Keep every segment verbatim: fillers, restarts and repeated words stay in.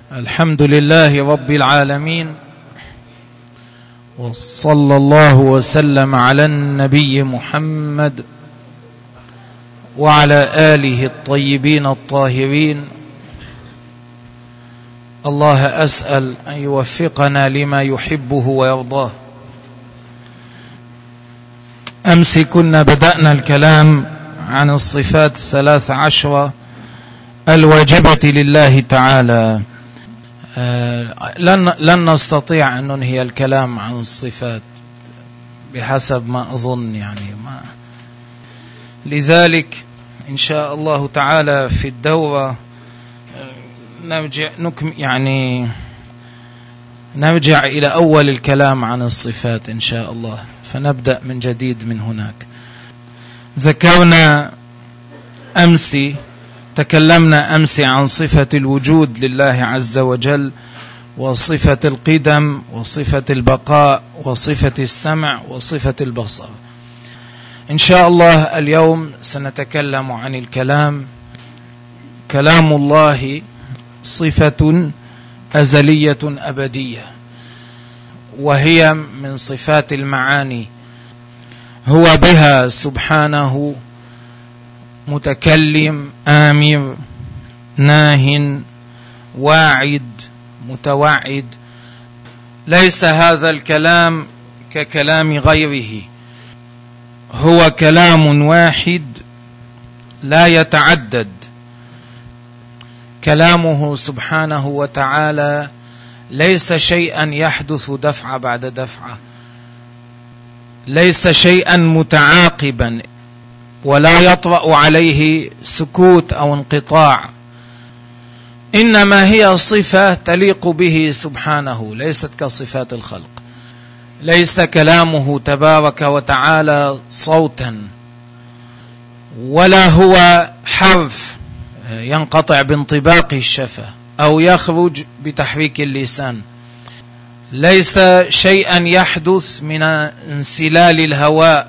الحمد لله رب العالمين، وصلى الله وسلم على النبي محمد وعلى آله الطيبين الطاهرين. الله أسأل أن يوفقنا لما يحبه ويرضاه. أمس كنا بدأنا الكلام عن الصفات الثلاث عشرة الواجبة لله تعالى. لن, لن نستطيع أن ننهي الكلام عن الصفات بحسب ما أظن، يعني ما لذلك إن شاء الله تعالى في الدورة نرجع يعني نرجع إلى أول الكلام عن الصفات إن شاء الله، فنبدأ من جديد من هناك. ذكرنا أمس تكلمنا أمس عن صفة الوجود لله عز وجل، وصفة القدم، وصفة البقاء، وصفة السمع، وصفة البصر. إن شاء الله اليوم سنتكلم عن الكلام. كلام الله صفة أزلية أبدية، وهي من صفات المعاني. هو بها سبحانه متكلم، آمر، ناه، واعد، متوعد. ليس هذا الكلام ككلام غيره، هو كلام واحد لا يتعدد. كلامه سبحانه وتعالى ليس شيئا يحدث دفعة بعد دفعة، ليس شيئا متعاقبا، ولا يطرأ عليه سكوت أو انقطاع، إنما هي صفة تليق به سبحانه، ليست كصفات الخلق. ليس كلامه تبارك وتعالى صوتا، ولا هو حرف ينقطع بانطباق الشفة أو يخرج بتحريك اللسان. ليس شيئا يحدث من انسلال الهواء،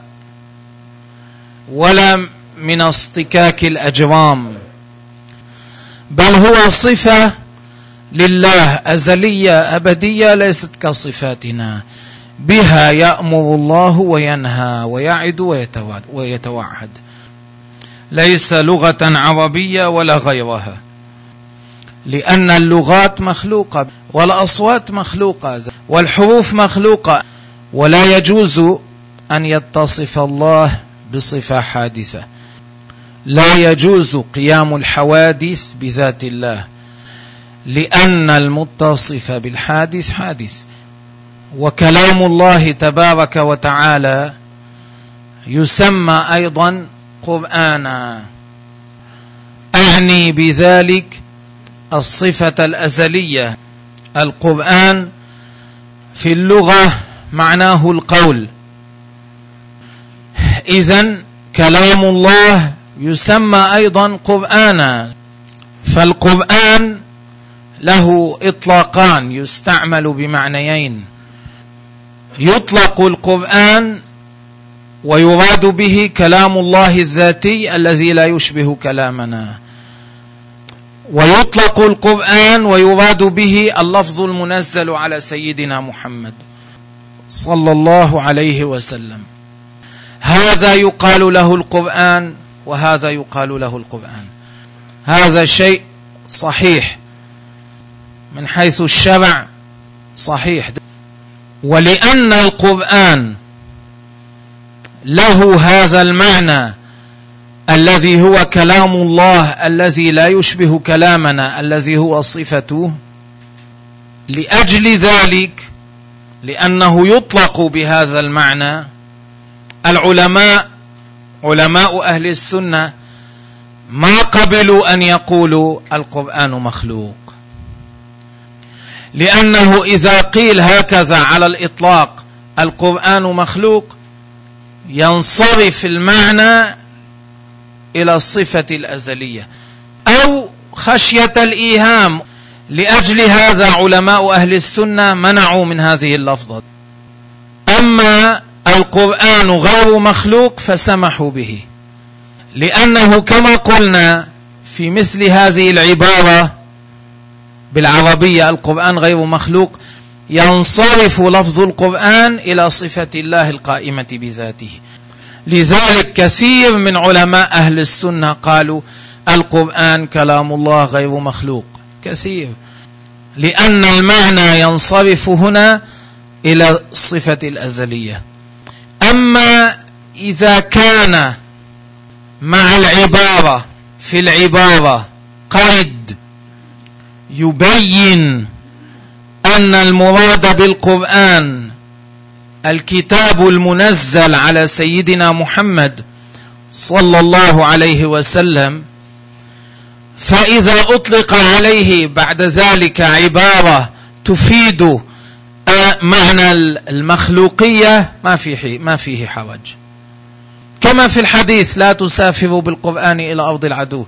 ولا من اصطكاك الأجرام، بل هو صفة لله أزلية أبدية، ليست كصفاتنا. بها يأمر الله وينهى ويعد ويتوعد. ليس لغة عربية ولا غيرها، لأن اللغات مخلوقة، والأصوات مخلوقة، والحروف مخلوقة، ولا يجوز أن يتصف الله بصفة حادثة. لا يجوز قيام الحوادث بذات الله، لأن المتصف بالحادث حادث. وكلام الله تبارك وتعالى يسمى أيضا قرآنا. أعني بذلك الصفة الأزلية. القرآن في اللغة معناه القول، إذن كلام الله يسمى أيضا قرآنا. فالقرآن له إطلاقان، يستعمل بمعنيين. يطلق القرآن ويراد به كلام الله الذاتي الذي لا يشبه كلامنا، ويطلق القرآن ويراد به اللفظ المنزل على سيدنا محمد صلى الله عليه وسلم. هذا يقال له القرآن، وهذا يقال له القرآن. هذا شيء صحيح من حيث الشرع، صحيح. ولأن القرآن له هذا المعنى الذي هو كلام الله الذي لا يشبه كلامنا الذي هو صفته، لأجل ذلك، لأنه يطلق بهذا المعنى، العلماء علماء أهل السنة ما قبلوا أن يقولوا القرآن مخلوق، لأنه إذا قيل هكذا على الإطلاق القرآن مخلوق ينصرف المعنى إلى الصفة الأزلية أو خشية الإيهام. لأجل هذا علماء أهل السنة منعوا من هذه اللفظة. أما القرآن غير مخلوق فسمحوا به، لأنه كما قلنا في مثل هذه العبارة بالعربية القرآن غير مخلوق، ينصرف لفظ القرآن إلى صفة الله القائمة بذاته. لذلك كثير من علماء أهل السنة قالوا القرآن كلام الله غير مخلوق، كثير، لأن المعنى ينصرف هنا إلى الصفة الأزلية. أما إذا كان مع العبارة في العبارة قيد يبين أن المراد بالقرآن الكتاب المنزل على سيدنا محمد صلى الله عليه وسلم، فإذا أطلق عليه بعد ذلك عبارة تفيد معنى المخلوقية ما فيه ما فيه حرج، كما في الحديث لا تسافروا بالقرآن إلى أرض العدو،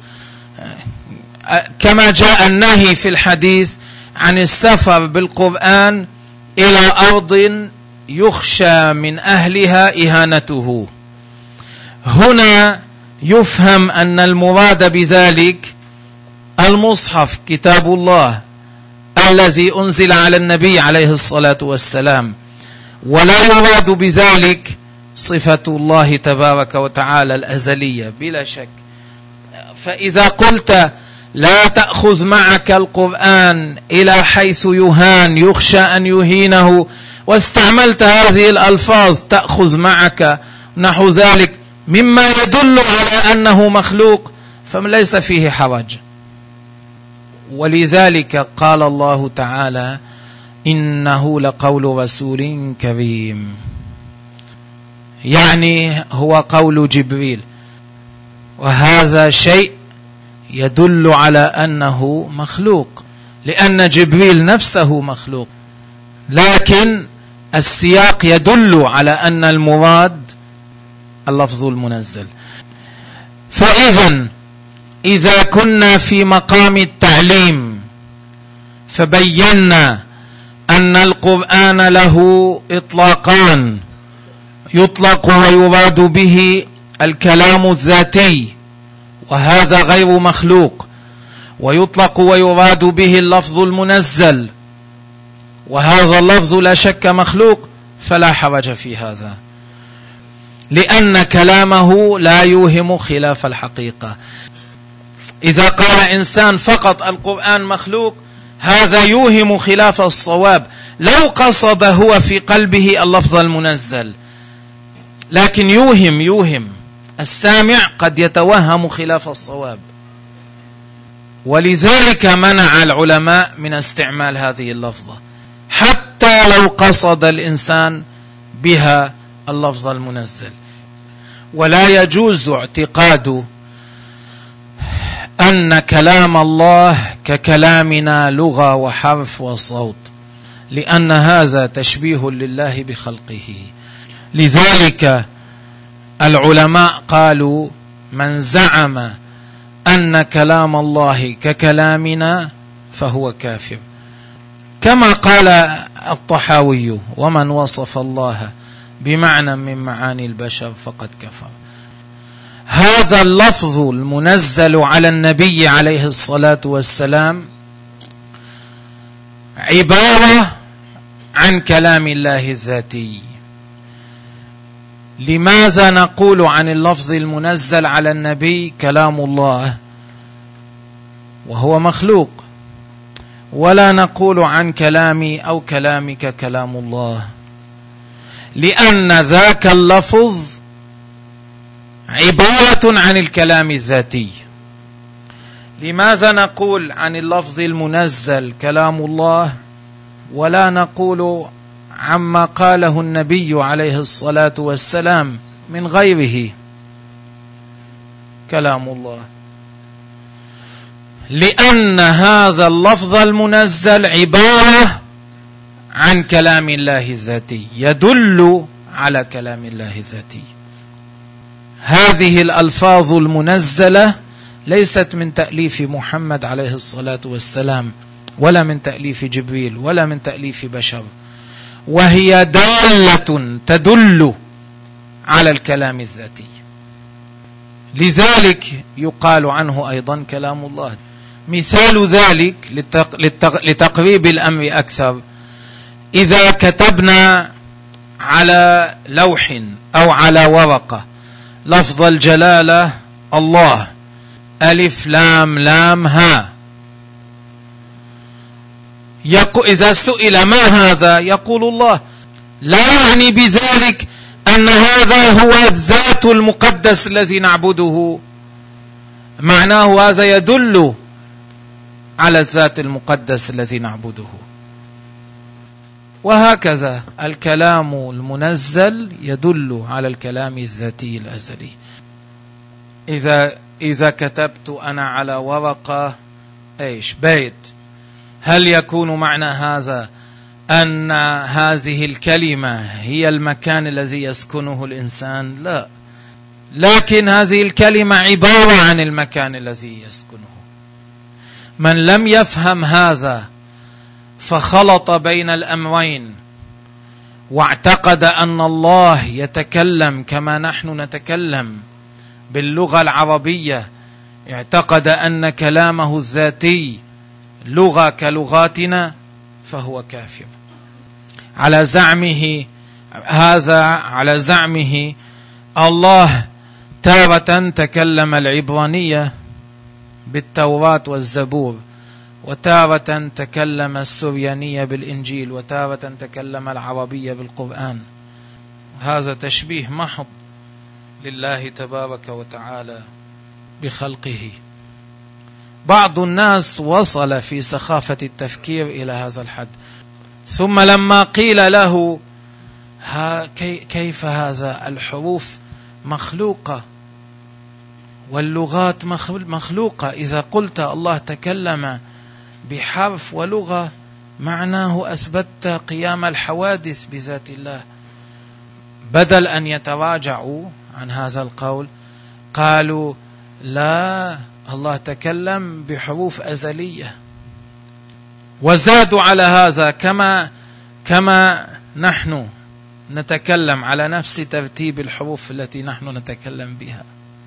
كما جاء النهي في الحديث عن السفر بالقرآن إلى أرض يخشى من أهلها إهانته. هنا يفهم أن المراد بذلك المصحف كتاب الله الذي أنزل على النبي عليه الصلاة والسلام، ولا يراد بذلك صفة الله تبارك وتعالى الأزلية بلا شك. فإذا قلت لا تأخذ معك القرآن إلى حيث يهان يخشى أن يهينه، واستعملت هذه الألفاظ تأخذ معك نحو ذلك مما يدل على أنه مخلوق، فليس فيه حرج. ولذلك قال الله تعالى إنه لقول رسول كريم، يعني هو قول جبريل، وهذا شيء يدل على أنه مخلوق، لأن جبريل نفسه مخلوق، لكن السياق يدل على أن المراد اللفظ المنزل. فإذا إذا كنا في مقام التعليم فبينا أن القرآن له إطلاقان، يطلق ويراد به الكلام الذاتي وهذا غير مخلوق، ويطلق ويراد به اللفظ المنزل وهذا اللفظ لا شك مخلوق، فلا حرج في هذا، لأن كلامه لا يوهم خلاف الحقيقة. إذا قال إنسان فقط القرآن مخلوق هذا يوهم خلاف الصواب، لو قصد هو في قلبه اللفظ المنزل، لكن يوهم يوهم السامع قد يتوهم خلاف الصواب. ولذلك منع العلماء من استعمال هذه اللفظة حتى لو قصد الإنسان بها اللفظ المنزل. ولا يجوز اعتقاد أن كلام الله ككلامنا لغة وحرف وصوت، لأن هذا تشبيه لله بخلقه. لذلك العلماء قالوا من زعم أن كلام الله ككلامنا فهو كافر، كما قال الطحاوي ومن وصف الله بمعنى من معاني البشر فقد كفر. هذا اللفظ المنزل على النبي عليه الصلاة والسلام عبارة عن كلام الله الذاتي. لماذا نقول عن اللفظ المنزل على النبي كلام الله وهو مخلوق، ولا نقول عن كلامي أو كلامك كلام الله؟ لأن ذاك اللفظ عبارة عن الكلام الذاتي. لماذا نقول عن اللفظ المنزل كلام الله ولا نقول عما قاله النبي عليه الصلاة والسلام من غيره كلام الله؟ لأن هذا اللفظ المنزل عبارة عن كلام الله الذاتي، يدل على كلام الله الذاتي. هذه الألفاظ المنزلة ليست من تأليف محمد عليه الصلاة والسلام، ولا من تأليف جبريل، ولا من تأليف بشر، وهي دالة تدل على الكلام الذاتي. لذلك يقال عنه أيضا كلام الله. مثال ذلك لتقريب الأمر أكثر، إذا كتبنا على لوح أو على ورقة لفظ الجلالة الله ألف لام لام ها، إذا سئل ما هذا يقول الله، لا يعني بذلك أن هذا هو الذات المقدس الذي نعبده، معناه هذا يدل على الذات المقدس الذي نعبده. وهكذا الكلام المنزل يدل على الكلام الذاتي الأزلي. إذا إذا كتبت أنا على ورقة إيش بيت، هل يكون معنى هذا أن هذه الكلمة هي المكان الذي يسكنه الإنسان؟ لا، لكن هذه الكلمة عبارة عن المكان الذي يسكنه. من لم يفهم هذا فخلط بين الأمرين واعتقد أن الله يتكلم كما نحن نتكلم باللغة العربية، اعتقد أن كلامه الذاتي لغة كلغاتنا، فهو كافر. على زعمه هذا على زعمه الله تارة تكلم العبرانية بالتوراة والزبور، وتارة تكلم السريانية بالإنجيل، وتارة تكلم العربية بالقرآن. هذا تشبيه محض لله تبارك وتعالى بخلقه. بعض الناس وصل في سخافة التفكير إلى هذا الحد، ثم لما قيل له كيف هذا، الحروف مخلوقة واللغات مخلوقة، إذا قلت الله تكلم بحرف ولغة معناه أثبتت قيام الحوادث بذات الله. بدل أن يتراجعوا عن هذا القول قالوا لا، الله تكلم بحروف أزلية، وزادوا على هذا كما كما نحن نتكلم على نفس ترتيب الحروف التي نحن نتكلم بها.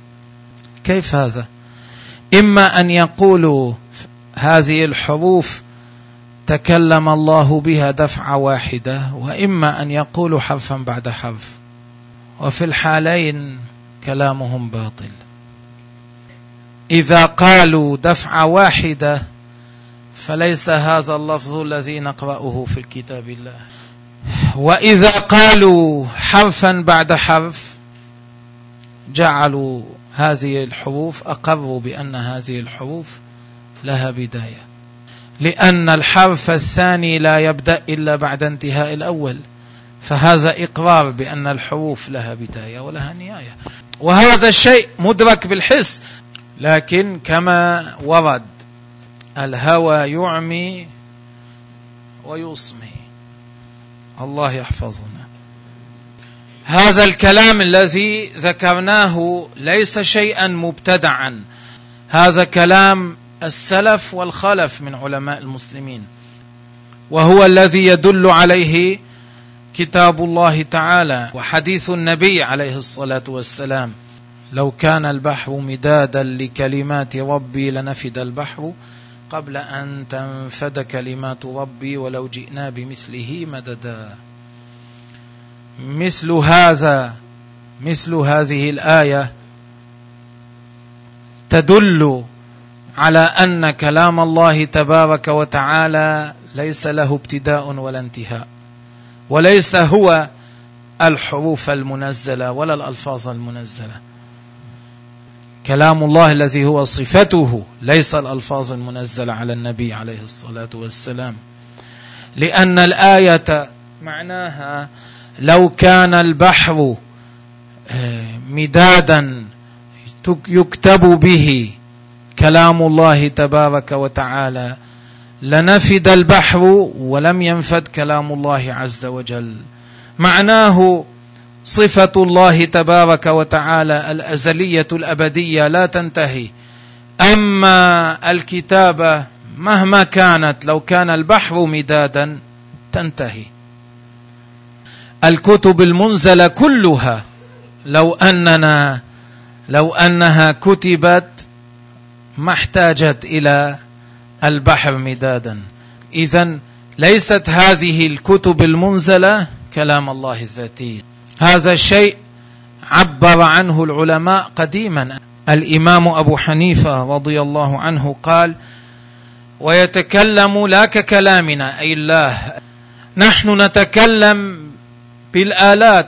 كيف هذا؟ إما أن يقولوا هذه الحروف تكلم الله بها دفعة واحدة، وإما أن يقولوا حرفا بعد حرف، وفي الحالين كلامهم باطل. إذا قالوا دفعة واحدة فليس هذا اللفظ الذي نقرأه في الكتاب الله، وإذا قالوا حرفا بعد حرف جعلوا هذه الحروف، أقروا بأن هذه الحروف لها بداية، لأن الحرف الثاني لا يبدأ إلا بعد انتهاء الأول، فهذا إقرار بأن الحروف لها بداية ولها نهاية. وهذا الشيء مدرك بالحس، لكن كما ورد الهوى يعمي ويصمي، الله يحفظنا. هذا الكلام الذي ذكرناه ليس شيئا مبتدعا، هذا كلام السلف والخلف من علماء المسلمين، وهو الذي يدل عليه كتاب الله تعالى وحديث النبي عليه الصلاة والسلام: لو كان البحر مدادا لكلمات ربي لنفد البحر قبل أن تنفد كلمات ربي ولو جئنا بمثله مددا. مثل هذا مثل هذه الآية تدل على أن كلام الله تبارك وتعالى ليس له ابتداء ولا انتهاء، وليس هو الحروف المنزلة ولا الألفاظ المنزلة. كلام الله الذي هو صفته ليس الألفاظ المنزلة على النبي عليه الصلاة والسلام، لأن الآية معناها لو كان البحر مدادا يكتب به كلام الله تبارك وتعالى لنفد البحر ولم ينفد كلام الله عز وجل. معناه صفة الله تبارك وتعالى الأزلية الأبدية لا تنتهي، أما الكتابة مهما كانت لو كان البحر مدادا تنتهي. الكتب المنزلة كلها لو أننا لو أنها كتبت ما احتاجت إلى البحر مدادا. إذن ليست هذه الكتب المنزلة كلام الله الذاتي. هذا الشيء عبر عنه العلماء قديما. الإمام أبو حنيفة رضي الله عنه قال: ويتكلم لا ككلامنا، أي الله، نحن نتكلم بالآلات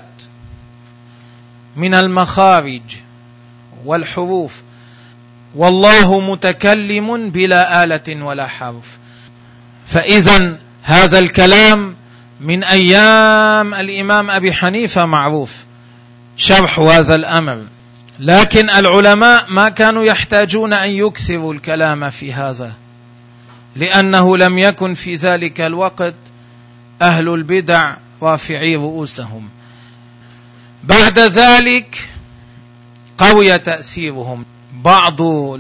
من المخارج والحروف، والله متكلم بلا آلة ولا حرف. فإذا هذا الكلام من أيام الإمام أبي حنيفة معروف شرح هذا الأمر، لكن العلماء ما كانوا يحتاجون أن يكثروا الكلام في هذا، لأنه لم يكن في ذلك الوقت أهل البدع رافعي رؤوسهم. بعد ذلك قوي تأثيرهم، بعض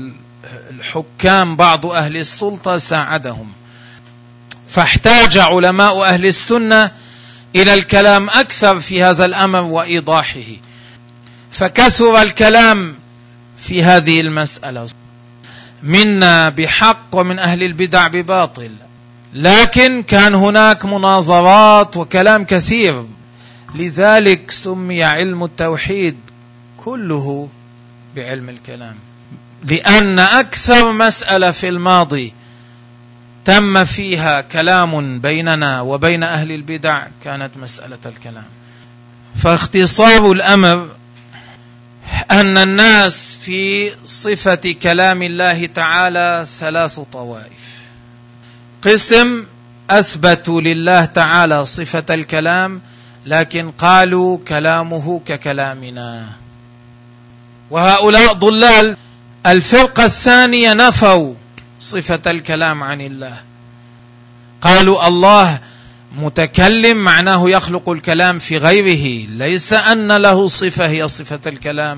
الحكام بعض أهل السلطة ساعدهم، فاحتاج علماء أهل السنة إلى الكلام أكثر في هذا الأمر وإيضاحه، فكثر الكلام في هذه المسألة، منا بحق ومن أهل البدع بباطل. لكن كان هناك مناظرات وكلام كثير، لذلك سمي علم التوحيد كله بعلم الكلام، لأن أكثر مسألة في الماضي تم فيها كلام بيننا وبين أهل البدع كانت مسألة الكلام. فاختصار الأمر أن الناس في صفة كلام الله تعالى ثلاث طوائف. قسم أثبتوا لله تعالى صفة الكلام، لكن قالوا كلامه ككلامنا، وهؤلاء ضلال. الفرقة الثانية نفوا صفة الكلام عن الله، قالوا الله متكلم معناه يخلق الكلام في غيره، ليس أن له صفة هي صفة الكلام.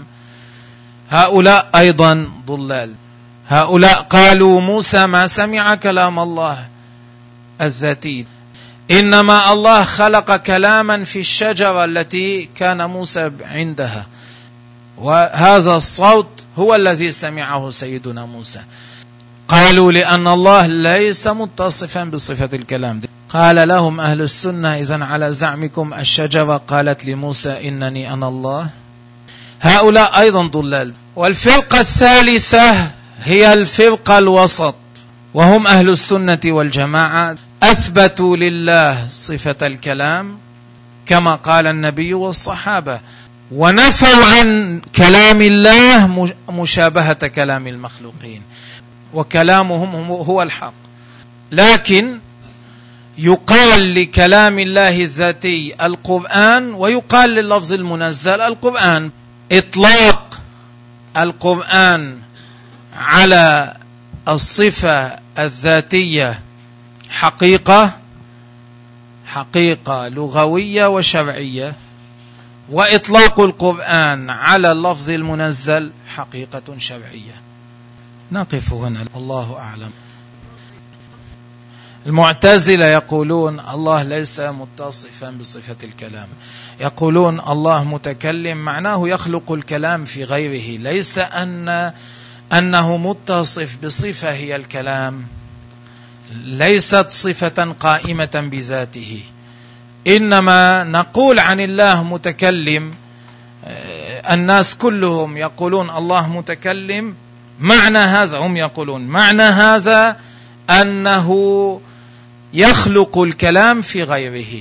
هؤلاء أيضا ضلال. هؤلاء قالوا موسى ما سمع كلام الله الذاتي، إنما الله خلق كلاما في الشجرة التي كان موسى عندها، وهذا الصوت هو الذي سمعه سيدنا موسى. قالوا لأن الله ليس متصفا بصفة الكلام. قال لهم أهل السنة: إذن على زعمكم الشجرة قالت لموسى إنني أنا الله. هؤلاء أيضا ضلال. والفرقة الثالثة هي الفرقة الوسط، وهم أهل السنة والجماعة، أثبتوا لله صفة الكلام كما قال النبي والصحابة، ونفوا عن كلام الله مشابهة كلام المخلوقين، وكلامهم هو الحق. لكن يقال لكلام الله الذاتي القرآن، ويقال لللفظ المنزل القرآن. إطلاق القرآن على الصفة الذاتية حقيقة حقيقة لغوية وشرعية، وإطلاق القرآن على اللفظ المنزل حقيقة شرعية. نقف هنا، الله أعلم. المعتزلة يقولون الله ليس متصفا بصفة الكلام، يقولون الله متكلم معناه يخلق الكلام في غيره، ليس أن أنه متصف بصفة هي الكلام، ليست صفة قائمة بذاته. إنما نقول عن الله متكلم، الناس كلهم يقولون الله متكلم، معنى هذا هم يقولون معنى هذا أنه يخلق الكلام في غيره.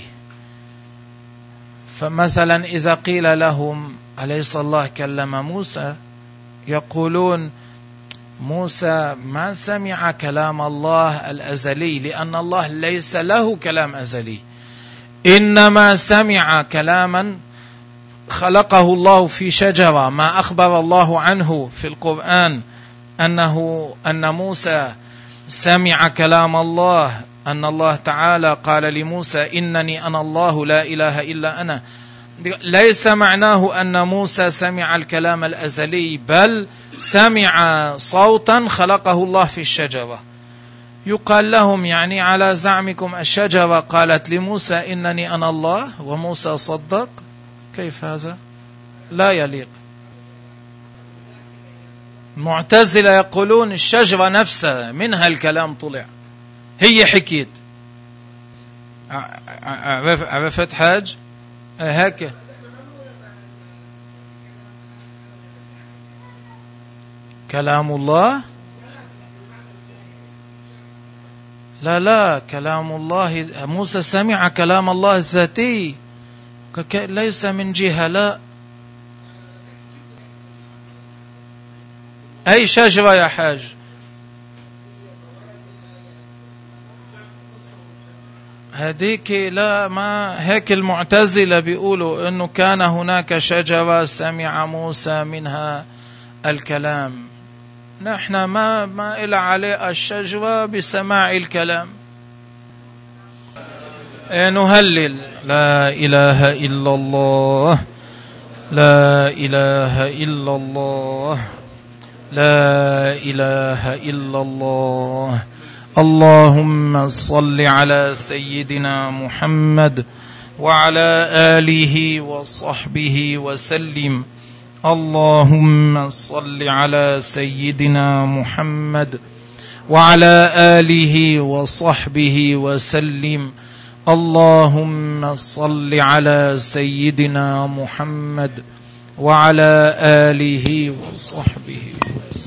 فمثلا إذا قيل لهم أليس الله كلم موسى، يقولون موسى ما سمع كلام الله الأزلي، لأن الله ليس له كلام أزلي، إنما سمع كلاما خلقه الله في شجرة، ما أخبر الله عنه في القرآن أنه أن موسى سمع كلام الله، أن الله تعالى قال لموسى إنني أنا الله لا إله إلا أنا. ليس معناه أن موسى سمع الكلام الأزلي، بل سمع صوتا خلقه الله في الشجرة. يقال لهم يعني على زعمكم الشجرة قالت لموسى إنني أنا الله وموسى صدق؟ كيف هذا؟ لا يليق. المعتزلة يقولون الشجرة نفسها منها الكلام طلع، هي حكيت. عرفت حاج؟ هكا كلام الله. لا لا، كلام الله موسى سمع كلام الله الذاتي ليس من جهة. لا، أي شجرة يا حاج؟ هديك لا، ما هيك المعتزلة بيقولوا إنه كان هناك شجرة سمع موسى منها الكلام. نحن ما ما إلى عليه الشجرة بسماع الكلام. نهلل لا إله إلا الله، لا إله إلا الله، لا إله إلا الله. اللهم صل على سيدنا محمد وعلى آله وصحبه وسلم. اللهم صل على سيدنا محمد وعلى آله وصحبه وسلم. اللهم صل على سيدنا محمد وعلى آله وصحبه وسلم.